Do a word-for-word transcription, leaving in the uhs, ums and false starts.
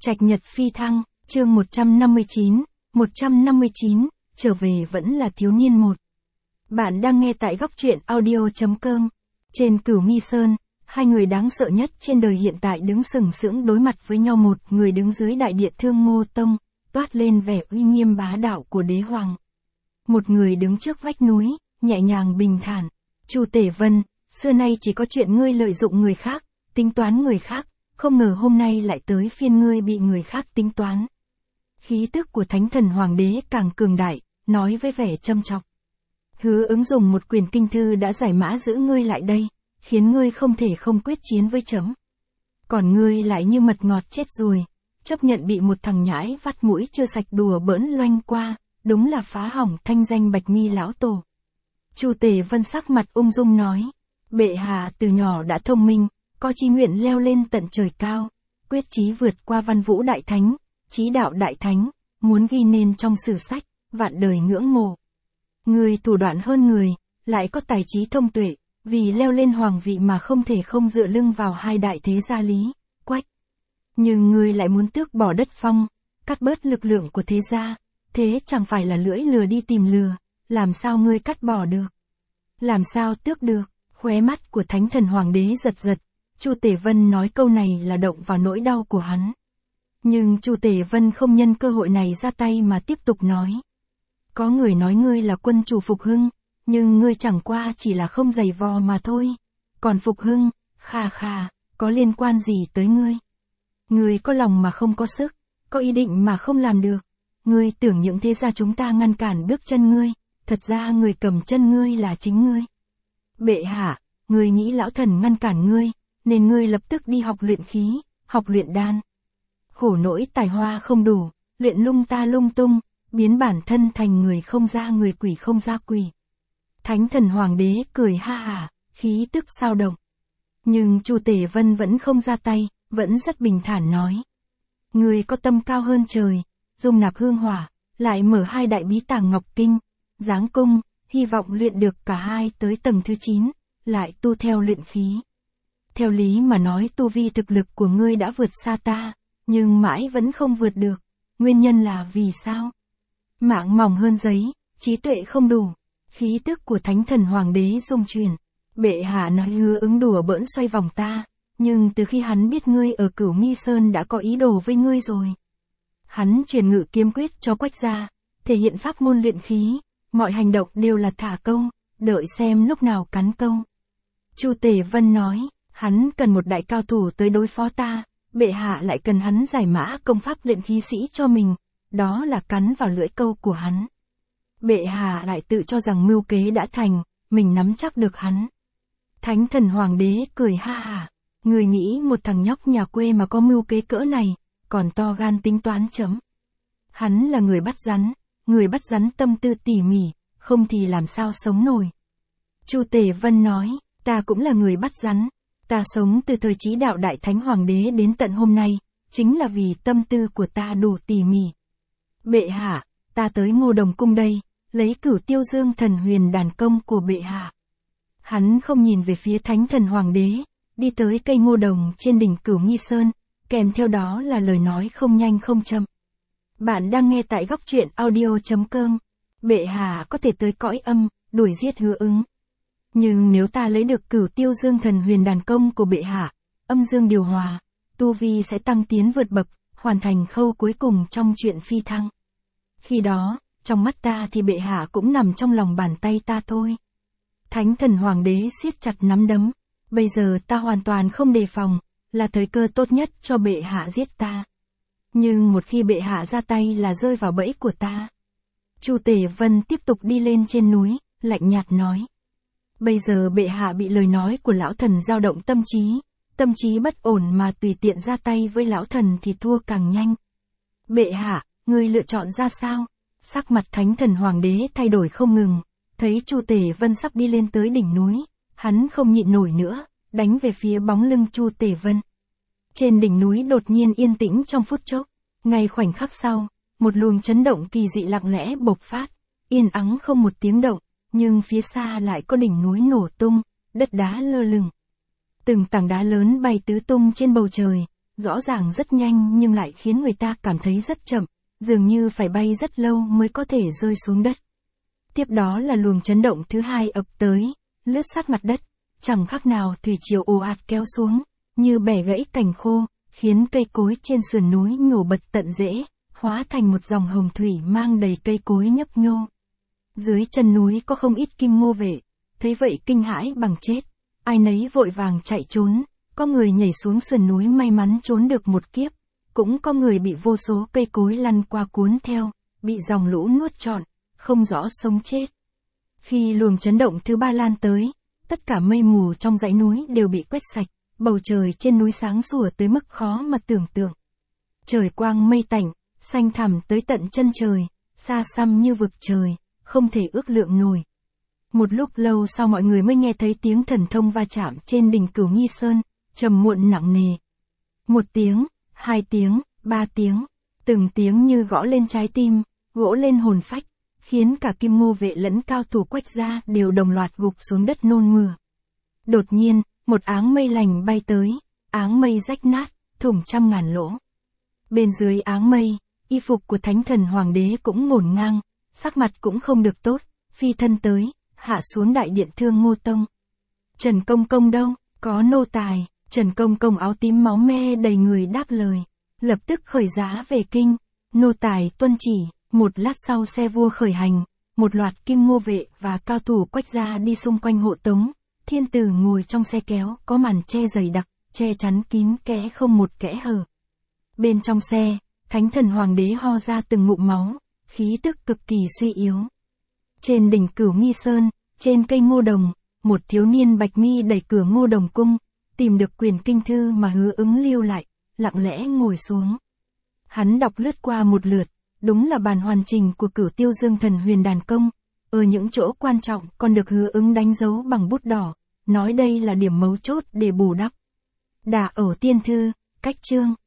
Trạch Nhật phi thăng, chương một trăm năm mươi chín, một trăm năm mươi chín, trở về vẫn là thiếu niên một. Bạn đang nghe tại góc truyện audio chấm com. Trên Cửu Nghi Sơn, hai người đáng sợ nhất trên đời hiện tại đứng sừng sững đối mặt với nhau, một người đứng dưới đại địa Thương Ngô Tông, toát lên vẻ uy nghiêm bá đạo của đế hoàng. Một người đứng trước vách núi, nhẹ nhàng bình thản. Chu Tể Vân, xưa nay chỉ có chuyện ngươi lợi dụng người khác, tính toán người khác, không ngờ hôm nay lại tới phiên ngươi bị người khác tính toán. Khí tức của Thánh Thần Hoàng đế càng cường đại, nói với vẻ châm chọc. Hứa Ứng dùng một quyển kinh thư đã giải mã giữ ngươi lại đây, khiến ngươi không thể không quyết chiến với chấm. Còn ngươi lại như mật ngọt chết ruồi, chấp nhận bị một thằng nhãi vắt mũi chưa sạch đùa bỡn loanh qua, đúng là phá hỏng thanh danh Bạch Mi lão tổ. Chu Tể Vân sắc mặt ung dung nói, bệ hạ từ nhỏ đã thông minh, có chí nguyện leo lên tận trời cao, quyết chí vượt qua Văn Vũ Đại Thánh, chí đạo Đại Thánh, muốn ghi nên trong sử sách, vạn đời ngưỡng mộ. Người thủ đoạn hơn người, lại có tài trí thông tuệ, vì leo lên hoàng vị mà không thể không dựa lưng vào hai đại thế gia Lý, Quách. Nhưng người lại muốn tước bỏ đất phong, cắt bớt lực lượng của thế gia, thế chẳng phải là lưỡi lừa đi tìm lừa, làm sao ngươi cắt bỏ được? Làm sao tước được? Khóe mắt của Thánh Thần Hoàng đế giật giật, Chu Tể Vân nói câu này là động vào nỗi đau của hắn. Nhưng Chu Tể Vân không nhân cơ hội này ra tay mà tiếp tục nói. Có người nói ngươi là quân chủ Phục Hưng, nhưng ngươi chẳng qua chỉ là không giày vò mà thôi. Còn Phục Hưng, khà khà, có liên quan gì tới ngươi? Ngươi có lòng mà không có sức, có ý định mà không làm được. Ngươi tưởng những thế gia chúng ta ngăn cản bước chân ngươi, thật ra người cầm chân ngươi là chính ngươi. Bệ hạ, ngươi nghĩ lão thần ngăn cản ngươi, nên ngươi lập tức đi học luyện khí, học luyện đan. Khổ nỗi tài hoa không đủ, luyện lung ta lung tung, biến bản thân thành người không ra người, quỷ không ra quỷ. Thánh Thần Hoàng đế cười ha hả, khí tức sao động. Nhưng Chu Tể Vân vẫn không ra tay, vẫn rất bình thản nói. Ngươi có tâm cao hơn trời, dung nạp hương hỏa, lại mở hai đại bí tàng Ngọc Kinh, giáng cung, hy vọng luyện được cả hai tới tầng thứ chín, lại tu theo luyện khí. Theo lý mà nói tu vi thực lực của ngươi đã vượt xa ta, nhưng mãi vẫn không vượt được. Nguyên nhân là vì sao? Mạng mỏng hơn giấy, trí tuệ không đủ. Khí tức của Thánh Thần Hoàng đế rung chuyển. Bệ hạ nói Hứa Ứng đùa bỡn xoay vòng ta, nhưng từ khi hắn biết ngươi ở Cửu Nghi Sơn đã có ý đồ với ngươi rồi. Hắn truyền ngự kiếm quyết cho Quách gia, thể hiện pháp môn luyện khí, mọi hành động đều là thả câu, đợi xem lúc nào cắn câu. Chu Tể Vân nói, hắn cần một đại cao thủ tới đối phó ta, bệ hạ lại cần hắn giải mã công pháp luyện khí sĩ cho mình, đó là cắn vào lưỡi câu của hắn. Bệ hạ lại tự cho rằng mưu kế đã thành, mình nắm chắc được hắn. Thánh Thần Hoàng đế cười ha hả, người nghĩ một thằng nhóc nhà quê mà có mưu kế cỡ này, còn to gan tính toán chấm. Hắn là người bắt rắn, người bắt rắn tâm tư tỉ mỉ, không thì làm sao sống nổi. Chu Tể Vân nói, ta cũng là người bắt rắn, ta sống từ thời chí đạo Đại Thánh Hoàng đế đến tận hôm nay, chính là vì tâm tư của ta đủ tỉ mỉ. Bệ hạ, ta tới Ngô Đồng Cung đây, lấy Cửu Tiêu Dương Thần Huyền Đàn công của bệ hạ. Hắn không nhìn về phía Thánh Thần Hoàng đế, đi tới cây ngô đồng trên đỉnh Cửu Nghi Sơn, kèm theo đó là lời nói không nhanh không chậm. Bạn đang nghe tại góc truyện audio chấm com. Bệ hạ có thể tới cõi âm, đuổi giết Hứa Ứng. Nhưng nếu ta lấy được Cửu Tiêu Dương Thần Huyền Đàn công của bệ hạ, âm dương điều hòa, tu vi sẽ tăng tiến vượt bậc, hoàn thành khâu cuối cùng trong chuyện phi thăng. Khi đó, trong mắt ta thì bệ hạ cũng nằm trong lòng bàn tay ta thôi. Thánh Thần Hoàng đế siết chặt nắm đấm. Bây giờ ta hoàn toàn không đề phòng, là thời cơ tốt nhất cho bệ hạ giết ta. Nhưng một khi bệ hạ ra tay là rơi vào bẫy của ta. Chu Tể Vân tiếp tục đi lên trên núi, lạnh nhạt nói. Bây giờ bệ hạ bị lời nói của lão thần dao động tâm trí, tâm trí bất ổn mà tùy tiện ra tay với lão thần thì thua càng nhanh. Bệ hạ, ngươi lựa chọn ra sao? Sắc mặt Thánh Thần Hoàng đế thay đổi không ngừng, thấy Chu Tể Vân sắp đi lên tới đỉnh núi, hắn không nhịn nổi nữa, đánh về phía bóng lưng Chu Tể Vân. Trên đỉnh núi đột nhiên yên tĩnh trong phút chốc, ngay khoảnh khắc sau, một luồng chấn động kỳ dị lặng lẽ bộc phát, yên ắng không một tiếng động, nhưng phía xa lại có đỉnh núi nổ tung, đất đá lơ lửng. Từng tảng đá lớn bay tứ tung trên bầu trời, rõ ràng rất nhanh nhưng lại khiến người ta cảm thấy rất chậm, dường như phải bay rất lâu mới có thể rơi xuống đất. Tiếp đó là luồng chấn động thứ hai ập tới, lướt sát mặt đất, chẳng khác nào thủy triều ồ ạt kéo xuống, như bẻ gãy cành khô, khiến cây cối trên sườn núi nhổ bật tận rễ, hóa thành một dòng hồng thủy mang đầy cây cối nhấp nhô. Dưới chân núi có không ít Kim Ngô vệ, thấy vậy kinh hãi bằng chết, ai nấy vội vàng chạy trốn, có người nhảy xuống sườn núi may mắn trốn được một kiếp, cũng có người bị vô số cây cối lăn qua cuốn theo, bị dòng lũ nuốt trọn, không rõ sống chết. Khi luồng chấn động thứ ba lan tới, tất cả mây mù trong dãy núi đều bị quét sạch, bầu trời trên núi sáng sủa tới mức khó mà tưởng tượng. Trời quang mây tạnh, xanh thẳm tới tận chân trời, xa xăm như vực trời, không thể ước lượng nổi. Một lúc lâu sau mọi người mới nghe thấy tiếng thần thông va chạm trên đỉnh Cửu Nghi Sơn, trầm muộn nặng nề. Một tiếng, hai tiếng, ba tiếng, từng tiếng như gõ lên trái tim, gỗ lên hồn phách, khiến cả Kim Ngô vệ lẫn cao thủ Quách gia đều đồng loạt gục xuống đất nôn mửa. Đột nhiên, một áng mây lành bay tới, áng mây rách nát, thủng trăm ngàn lỗ. Bên dưới áng mây, y phục của Thánh Thần Hoàng đế cũng ngổn ngang, sắc mặt cũng không được tốt, phi thân tới, hạ xuống đại điện Thương Ngô Tông. Trần Công Công đâu, có nô tài. Trần Công Công áo tím máu me đầy người đáp lời, lập tức khởi giá về kinh, nô tài tuân chỉ. Một lát sau xe vua khởi hành, một loạt Kim Ngô vệ và cao thủ Quách gia đi xung quanh hộ tống, thiên tử ngồi trong xe kéo có màn che dày đặc, che chắn kín kẽ không một kẽ hở. Bên trong xe, Thánh Thần Hoàng đế ho ra từng ngụm máu, khí tức cực kỳ suy yếu. Trên đỉnh Cửu Nghi Sơn, trên cây ngô đồng, một thiếu niên bạch mi đẩy cửa Ngô Đồng cung, tìm được quyển kinh thư mà Hứa Ứng lưu lại, lặng lẽ ngồi xuống. Hắn đọc lướt qua một lượt, đúng là bản hoàn chỉnh của Cửu Tiêu Dương Thần Huyền Đàn Công, ở những chỗ quan trọng còn được Hứa Ứng đánh dấu bằng bút đỏ, nói đây là điểm mấu chốt để bù đắp. Đả ẩu tiên thư, cách chương.